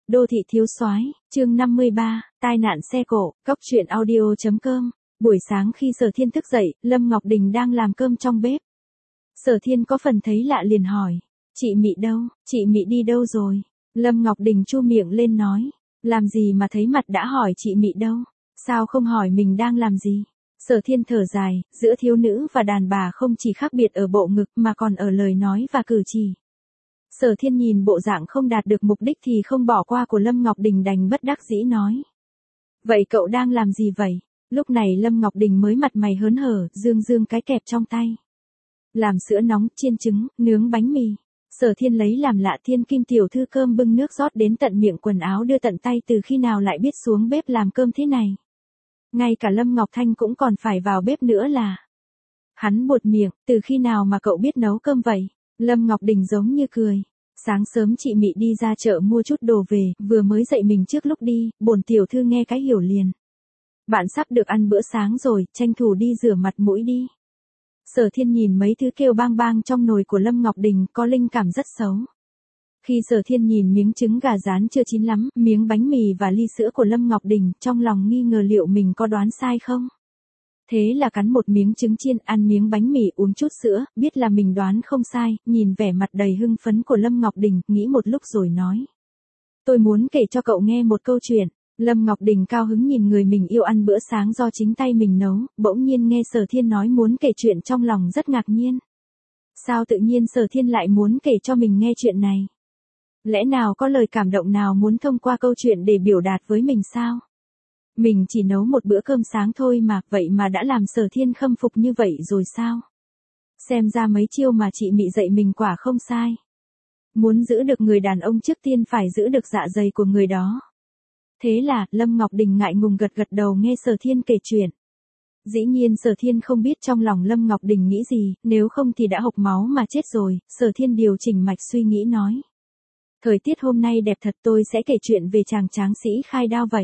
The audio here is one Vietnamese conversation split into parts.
Đô thị thiếu soái, chương 53, tai nạn xe cộ, cóc truyện audio.com. Buổi sáng khi Sở Thiên thức dậy, Lâm Ngọc Đình đang làm cơm trong bếp. Sở Thiên có phần thấy lạ liền hỏi, chị Mị đâu, chị Mị đi đâu rồi? Lâm Ngọc Đình chu miệng lên nói, làm gì mà thấy mặt đã hỏi chị Mị đâu, sao không hỏi mình đang làm gì? Sở Thiên thở dài, giữa thiếu nữ và đàn bà không chỉ khác biệt ở bộ ngực mà còn ở lời nói và cử chỉ. Sở Thiên nhìn bộ dạng không đạt được mục đích thì không bỏ qua của Lâm Ngọc Đình đành bất đắc dĩ nói. Vậy cậu đang làm gì vậy? Lúc này Lâm Ngọc Đình mới mặt mày hớn hở, dương cái kẹp trong tay. Làm sữa nóng, chiên trứng, nướng bánh mì. Sở Thiên lấy làm lạ, Thiên Kim tiểu thư cơm bưng nước rót đến tận miệng quần áo đưa tận tay, từ khi nào lại biết xuống bếp làm cơm thế này. Ngay cả Lâm Ngọc Thanh cũng còn phải vào bếp nữa là. Hắn buột miệng, từ khi nào mà cậu biết nấu cơm vậy? Lâm Ngọc Đình giống như cười. Sáng sớm chị Mị đi ra chợ mua chút đồ về, vừa mới dậy mình trước lúc đi, bổn tiểu thư nghe cái hiểu liền. Bạn sắp được ăn bữa sáng rồi, tranh thủ đi rửa mặt mũi đi. Sở Thiên nhìn mấy thứ kêu bang bang trong nồi của Lâm Ngọc Đình có linh cảm rất xấu. Khi Sở Thiên nhìn miếng trứng gà rán chưa chín lắm, miếng bánh mì và ly sữa của Lâm Ngọc Đình, trong lòng nghi ngờ liệu mình có đoán sai không. Thế là cắn một miếng trứng chiên, ăn miếng bánh mì, uống chút sữa, biết là mình đoán không sai, nhìn vẻ mặt đầy hưng phấn của Lâm Ngọc Đình, nghĩ một lúc rồi nói. Tôi muốn kể cho cậu nghe một câu chuyện. Lâm Ngọc Đình cao hứng nhìn người mình yêu ăn bữa sáng do chính tay mình nấu, bỗng nhiên nghe Sở Thiên nói muốn kể chuyện trong lòng rất ngạc nhiên. Sao tự nhiên Sở Thiên lại muốn kể cho mình nghe chuyện này? Lẽ nào có lời cảm động nào muốn thông qua câu chuyện để biểu đạt với mình sao? Mình chỉ nấu một bữa cơm sáng thôi mà, vậy mà đã làm Sở Thiên khâm phục như vậy rồi sao? Xem ra mấy chiêu mà chị Mị dạy mình quả không sai. Muốn giữ được người đàn ông trước tiên phải giữ được dạ dày của người đó. Thế là, Lâm Ngọc Đình ngại ngùng gật đầu nghe Sở Thiên kể chuyện. Dĩ nhiên Sở Thiên không biết trong lòng Lâm Ngọc Đình nghĩ gì, nếu không thì đã hộc máu mà chết rồi. Sở Thiên điều chỉnh mạch suy nghĩ nói. Thời tiết hôm nay đẹp thật, tôi sẽ kể chuyện về chàng tráng sĩ khai đao vậy.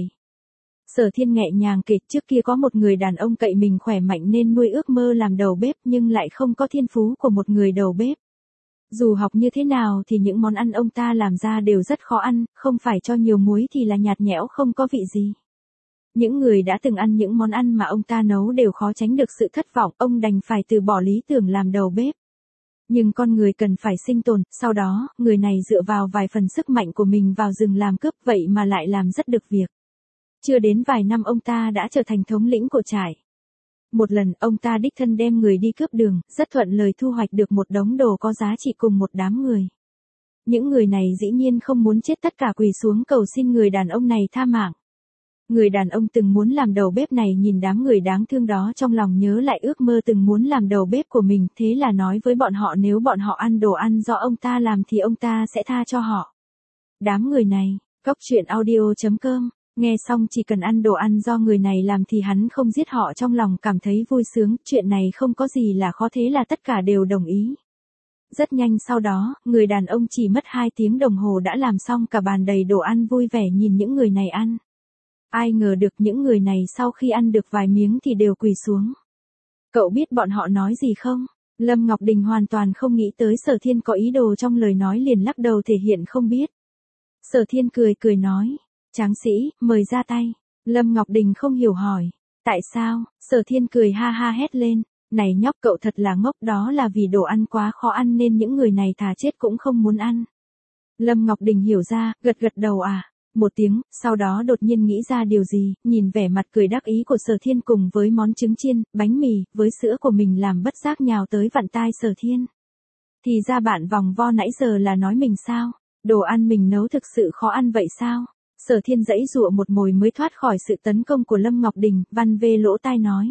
Sở Thiên nhẹ nhàng kể, trước kia có một người đàn ông cậy mình khỏe mạnh nên nuôi ước mơ làm đầu bếp nhưng lại không có thiên phú của một người đầu bếp. Dù học như thế nào thì những món ăn ông ta làm ra đều rất khó ăn, không phải cho nhiều muối thì là nhạt nhẽo không có vị gì. Những người đã từng ăn những món ăn mà ông ta nấu đều khó tránh được sự thất vọng, ông đành phải từ bỏ lý tưởng làm đầu bếp. Nhưng con người cần phải sinh tồn, sau đó, người này dựa vào vài phần sức mạnh của mình vào rừng làm cướp vậy mà lại làm rất được việc. Chưa đến vài năm ông ta đã trở thành thống lĩnh của trại. Một lần, ông ta đích thân đem người đi cướp đường, rất thuận lời thu hoạch được một đống đồ có giá trị cùng một đám người. Những người này dĩ nhiên không muốn chết, tất cả quỳ xuống cầu xin người đàn ông này tha mạng. Người đàn ông từng muốn làm đầu bếp này nhìn đám người đáng thương đó trong lòng nhớ lại ước mơ từng muốn làm đầu bếp của mình, thế là nói với bọn họ nếu bọn họ ăn đồ ăn do ông ta làm thì ông ta sẽ tha cho họ. Đám người này, cóc truyện audio.com. Nghe xong chỉ cần ăn đồ ăn do người này làm thì hắn không giết họ, trong lòng cảm thấy vui sướng, chuyện này không có gì là khó, thế là tất cả đều đồng ý. Rất nhanh sau đó, người đàn ông chỉ mất 2 tiếng đồng hồ đã làm xong cả bàn đầy đồ ăn, vui vẻ nhìn những người này ăn. Ai ngờ được những người này sau khi ăn được vài miếng thì đều quỳ xuống. Cậu biết bọn họ nói gì không? Lâm Ngọc Đình hoàn toàn không nghĩ tới Sở Thiên có ý đồ trong lời nói liền lắc đầu thể hiện không biết. Sở Thiên cười nói. Tráng sĩ, mời ra tay. Lâm Ngọc Đình không hiểu hỏi. Tại sao? Sở Thiên cười ha ha hét lên. Này nhóc, cậu thật là ngốc, đó là vì đồ ăn quá khó ăn nên những người này thà chết cũng không muốn ăn. Lâm Ngọc Đình hiểu ra, gật đầu à. Một tiếng, sau đó đột nhiên nghĩ ra điều gì, nhìn vẻ mặt cười đắc ý của Sở Thiên cùng với món trứng chiên, bánh mì, với sữa của mình làm bất giác nhào tới vặn tai Sở Thiên. Thì ra bạn vòng vo nãy giờ là nói mình sao? Đồ ăn mình nấu thực sự khó ăn vậy sao? Sở Thiên giãy giụa một hồi mới thoát khỏi sự tấn công của Lâm Ngọc Đình, văn vê lỗ tai nói.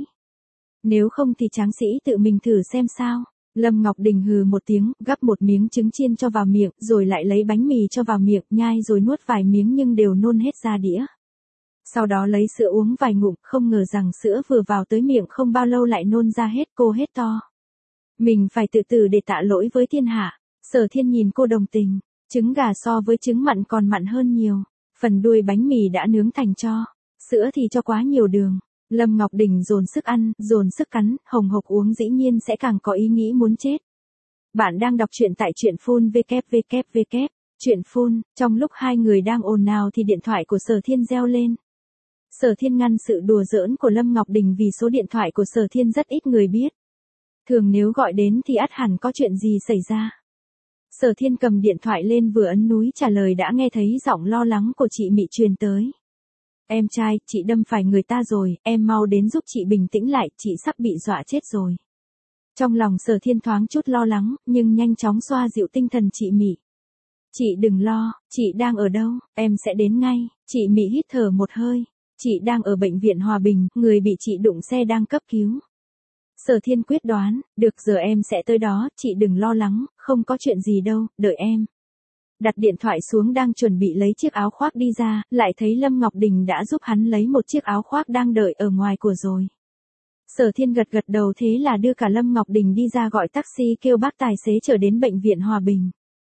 Nếu không thì tráng sĩ tự mình thử xem sao. Lâm Ngọc Đình hừ một tiếng, gắp một miếng trứng chiên cho vào miệng, rồi lại lấy bánh mì cho vào miệng, nhai rồi nuốt vài miếng nhưng đều nôn hết ra đĩa. Sau đó lấy sữa uống vài ngụm, không ngờ rằng sữa vừa vào tới miệng không bao lâu lại nôn ra hết, cô hét to. Mình phải tự tử để tạ lỗi với thiên hạ. Sở Thiên nhìn cô đồng tình, trứng gà so với trứng mặn còn mặn hơn nhiều. Phần đuôi bánh mì đã nướng thành tro, sữa thì cho quá nhiều đường. Lâm Ngọc Đình dồn sức ăn, dồn sức cắn, hồng hộc uống dĩ nhiên sẽ càng có ý nghĩ muốn chết. Bạn đang đọc truyện tại truyện full www. Chuyện phun, trong lúc hai người đang ồn ào thì điện thoại của Sở Thiên reo lên. Sở Thiên ngăn sự đùa giỡn của Lâm Ngọc Đình vì số điện thoại của Sở Thiên rất ít người biết. Thường nếu gọi đến thì ắt hẳn có chuyện gì xảy ra. Sở Thiên cầm điện thoại lên vừa ấn núi trả lời đã nghe thấy giọng lo lắng của chị Mị truyền tới. Em trai, chị đâm phải người ta rồi, em mau đến giúp chị bình tĩnh lại, chị sắp bị dọa chết rồi. Trong lòng Sở Thiên thoáng chút lo lắng, nhưng nhanh chóng xoa dịu tinh thần chị Mị. Chị đừng lo, chị đang ở đâu, em sẽ đến ngay. Chị Mị hít thở một hơi. Chị đang ở bệnh viện Hòa Bình, người bị chị đụng xe đang cấp cứu. Sở Thiên quyết đoán, được giờ em sẽ tới đó, chị đừng lo lắng, không có chuyện gì đâu, đợi em. Đặt điện thoại xuống đang chuẩn bị lấy chiếc áo khoác đi ra, lại thấy Lâm Ngọc Đình đã giúp hắn lấy một chiếc áo khoác đang đợi ở ngoài của rồi. Sở Thiên gật gật đầu thế là đưa cả Lâm Ngọc Đình đi ra gọi taxi kêu bác tài xế chở đến bệnh viện Hòa Bình.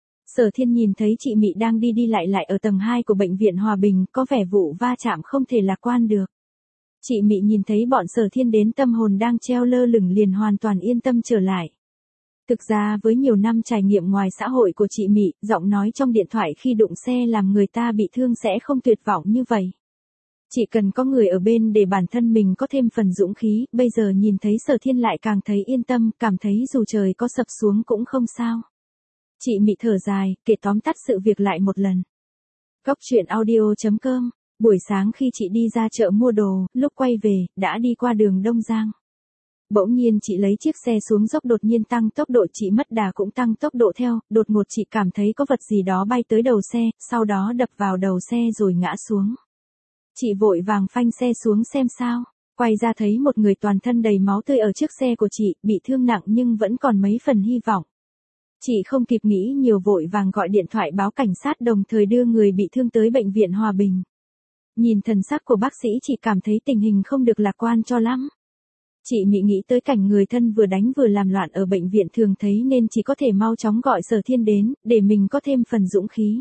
Sở Thiên nhìn thấy chị Mị đang đi đi lại ở tầng 2 của bệnh viện Hòa Bình, có vẻ vụ va chạm không thể lạc quan được. Chị Mị nhìn thấy bọn Sở Thiên đến tâm hồn đang treo lơ lửng liền hoàn toàn yên tâm trở lại. Thực ra với nhiều năm trải nghiệm ngoài xã hội của chị Mị, giọng nói trong điện thoại khi đụng xe làm người ta bị thương sẽ không tuyệt vọng như vậy. Chỉ cần có người ở bên để bản thân mình có thêm phần dũng khí, bây giờ nhìn thấy Sở Thiên lại càng thấy yên tâm, cảm thấy dù trời có sập xuống cũng không sao. Chị Mị thở dài, kể tóm tắt sự việc lại một lần. Góc truyện audio.com. Buổi sáng khi chị đi ra chợ mua đồ, lúc quay về, đã đi qua đường Đông Giang. Bỗng nhiên chị lấy chiếc xe xuống dốc đột nhiên tăng tốc độ, chị mất đà cũng tăng tốc độ theo, đột ngột chị cảm thấy có vật gì đó bay tới đầu xe, sau đó đập vào đầu xe rồi ngã xuống. Chị vội vàng phanh xe xuống xem sao, quay ra thấy một người toàn thân đầy máu tươi ở trước xe của chị, bị thương nặng nhưng vẫn còn mấy phần hy vọng. Chị không kịp nghĩ nhiều vội vàng gọi điện thoại báo cảnh sát đồng thời đưa người bị thương tới bệnh viện Hòa Bình. Nhìn thần sắc của bác sĩ chị cảm thấy tình hình không được lạc quan cho lắm. Chị Mị nghĩ tới cảnh người thân vừa đánh vừa làm loạn ở bệnh viện thường thấy nên chỉ có thể mau chóng gọi Sở Thiên đến, để mình có thêm phần dũng khí.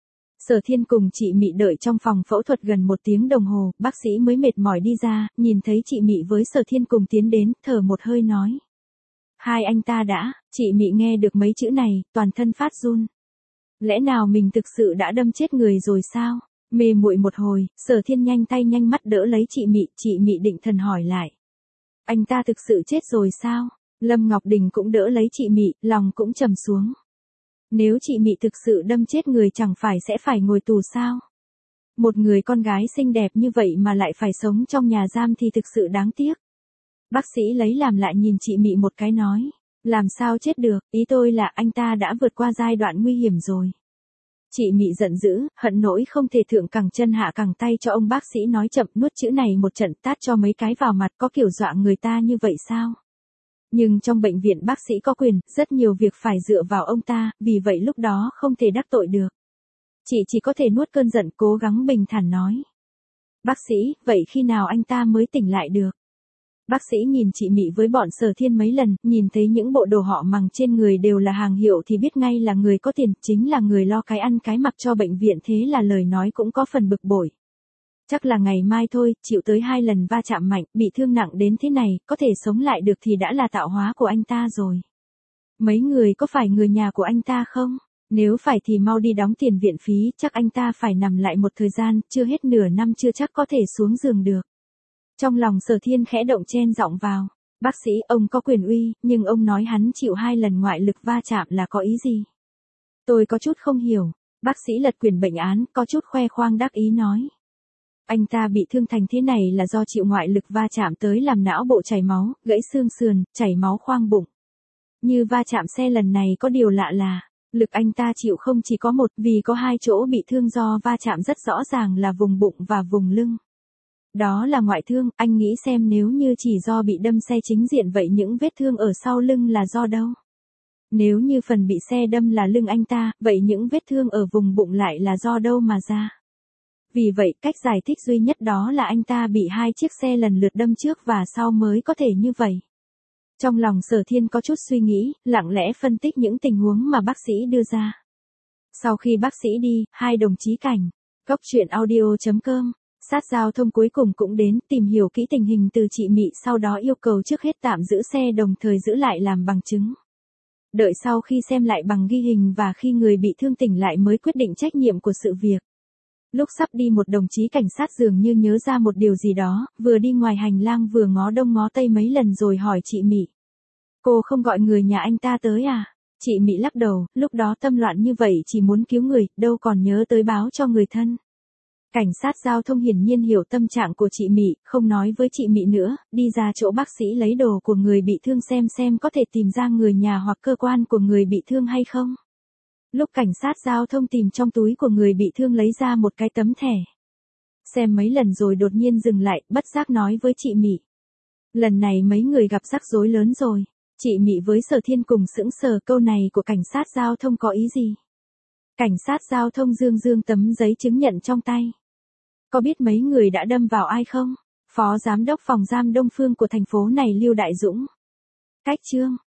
Sở Thiên cùng chị Mị đợi trong phòng phẫu thuật gần 1 tiếng đồng hồ, bác sĩ mới mệt mỏi đi ra, nhìn thấy chị Mị với Sở Thiên cùng tiến đến, thở một hơi nói. Hai anh ta đã, chị Mị nghe được mấy chữ này, toàn thân phát run. Lẽ nào mình thực sự đã đâm chết người rồi sao? Mê muội một hồi, Sở Thiên nhanh tay nhanh mắt đỡ lấy chị Mị định thần hỏi lại. Anh ta thực sự chết rồi sao? Lâm Ngọc Đình cũng đỡ lấy chị Mị, lòng cũng trầm xuống. Nếu chị Mị thực sự đâm chết người chẳng phải sẽ phải ngồi tù sao? Một người con gái xinh đẹp như vậy mà lại phải sống trong nhà giam thì thực sự đáng tiếc. Bác sĩ lấy làm lại nhìn chị Mị một cái nói. Làm sao chết được, ý tôi là anh ta đã vượt qua giai đoạn nguy hiểm rồi. Chị Mị giận dữ, hận nỗi không thể thượng cẳng chân hạ cẳng tay cho ông bác sĩ nói chậm nuốt chữ này một trận tát cho mấy cái vào mặt, có kiểu dọa người ta như vậy sao? Nhưng trong bệnh viện bác sĩ có quyền, rất nhiều việc phải dựa vào ông ta, vì vậy lúc đó không thể đắc tội được. Chị chỉ có thể nuốt cơn giận cố gắng bình thản nói. Bác sĩ, vậy khi nào anh ta mới tỉnh lại được? Bác sĩ nhìn chị Mị với bọn Sở Thiên mấy lần, nhìn thấy những bộ đồ họ mặc trên người đều là hàng hiệu thì biết ngay là người có tiền, chính là người lo cái ăn cái mặc cho bệnh viện, thế là lời nói cũng có phần bực bội. Chắc là ngày mai thôi, chịu tới 2 lần va chạm mạnh, bị thương nặng đến thế này, có thể sống lại được thì đã là tạo hóa của anh ta rồi. Mấy người có phải người nhà của anh ta không? Nếu phải thì mau đi đóng tiền viện phí, chắc anh ta phải nằm lại một thời gian, chưa hết nửa năm chưa chắc có thể xuống giường được. Trong lòng Sở Thiên khẽ động chen giọng vào. Bác sĩ, ông có quyền uy, nhưng ông nói hắn chịu 2 lần ngoại lực va chạm là có ý gì? Tôi có chút không hiểu. Bác sĩ lật quyển bệnh án, có chút khoe khoang đắc ý nói. Anh ta bị thương thành thế này là do chịu ngoại lực va chạm tới làm não bộ chảy máu, gãy xương sườn, chảy máu khoang bụng. Như va chạm xe lần này có điều lạ là, lực anh ta chịu không chỉ có một, vì có 2 chỗ bị thương do va chạm rất rõ ràng là vùng bụng và vùng lưng. Đó là ngoại thương, anh nghĩ xem nếu như chỉ do bị đâm xe chính diện vậy những vết thương ở sau lưng là do đâu? Nếu như phần bị xe đâm là lưng anh ta, vậy những vết thương ở vùng bụng lại là do đâu mà ra? Vì vậy, cách giải thích duy nhất đó là anh ta bị 2 chiếc xe lần lượt đâm trước và sau mới có thể như vậy. Trong lòng Sở Thiên có chút suy nghĩ, lặng lẽ phân tích những tình huống mà bác sĩ đưa ra. Sau khi bác sĩ đi, 2 đồng chí cảnh, góc truyện audio.com, sát giao thông cuối cùng cũng đến tìm hiểu kỹ tình hình từ chị Mị, sau đó yêu cầu trước hết tạm giữ xe đồng thời giữ lại làm bằng chứng. Đợi sau khi xem lại bằng ghi hình và khi người bị thương tỉnh lại mới quyết định trách nhiệm của sự việc. Lúc sắp đi một đồng chí cảnh sát dường như nhớ ra một điều gì đó, vừa đi ngoài hành lang vừa ngó đông ngó tây mấy lần rồi hỏi chị Mị. Cô không gọi người nhà anh ta tới à? Chị Mị lắc đầu, lúc đó tâm loạn như vậy chỉ muốn cứu người, đâu còn nhớ tới báo cho người thân. Cảnh sát giao thông hiển nhiên hiểu tâm trạng của chị Mị, không nói với chị Mị nữa, đi ra chỗ bác sĩ lấy đồ của người bị thương xem có thể tìm ra người nhà hoặc cơ quan của người bị thương hay không. Lúc cảnh sát giao thông tìm trong túi của người bị thương lấy ra một cái tấm thẻ. Xem mấy lần rồi đột nhiên dừng lại, bất giác nói với chị Mị. Lần này mấy người gặp rắc rối lớn rồi. Chị Mị với Sở Thiên cùng sững sờ, câu này của cảnh sát giao thông có ý gì? Cảnh sát giao thông dương tấm giấy chứng nhận trong tay. Có biết mấy người đã đâm vào ai không? Phó Giám đốc Phòng Giam Đông Phương của thành phố này Lưu Đại Dũng. Cách chương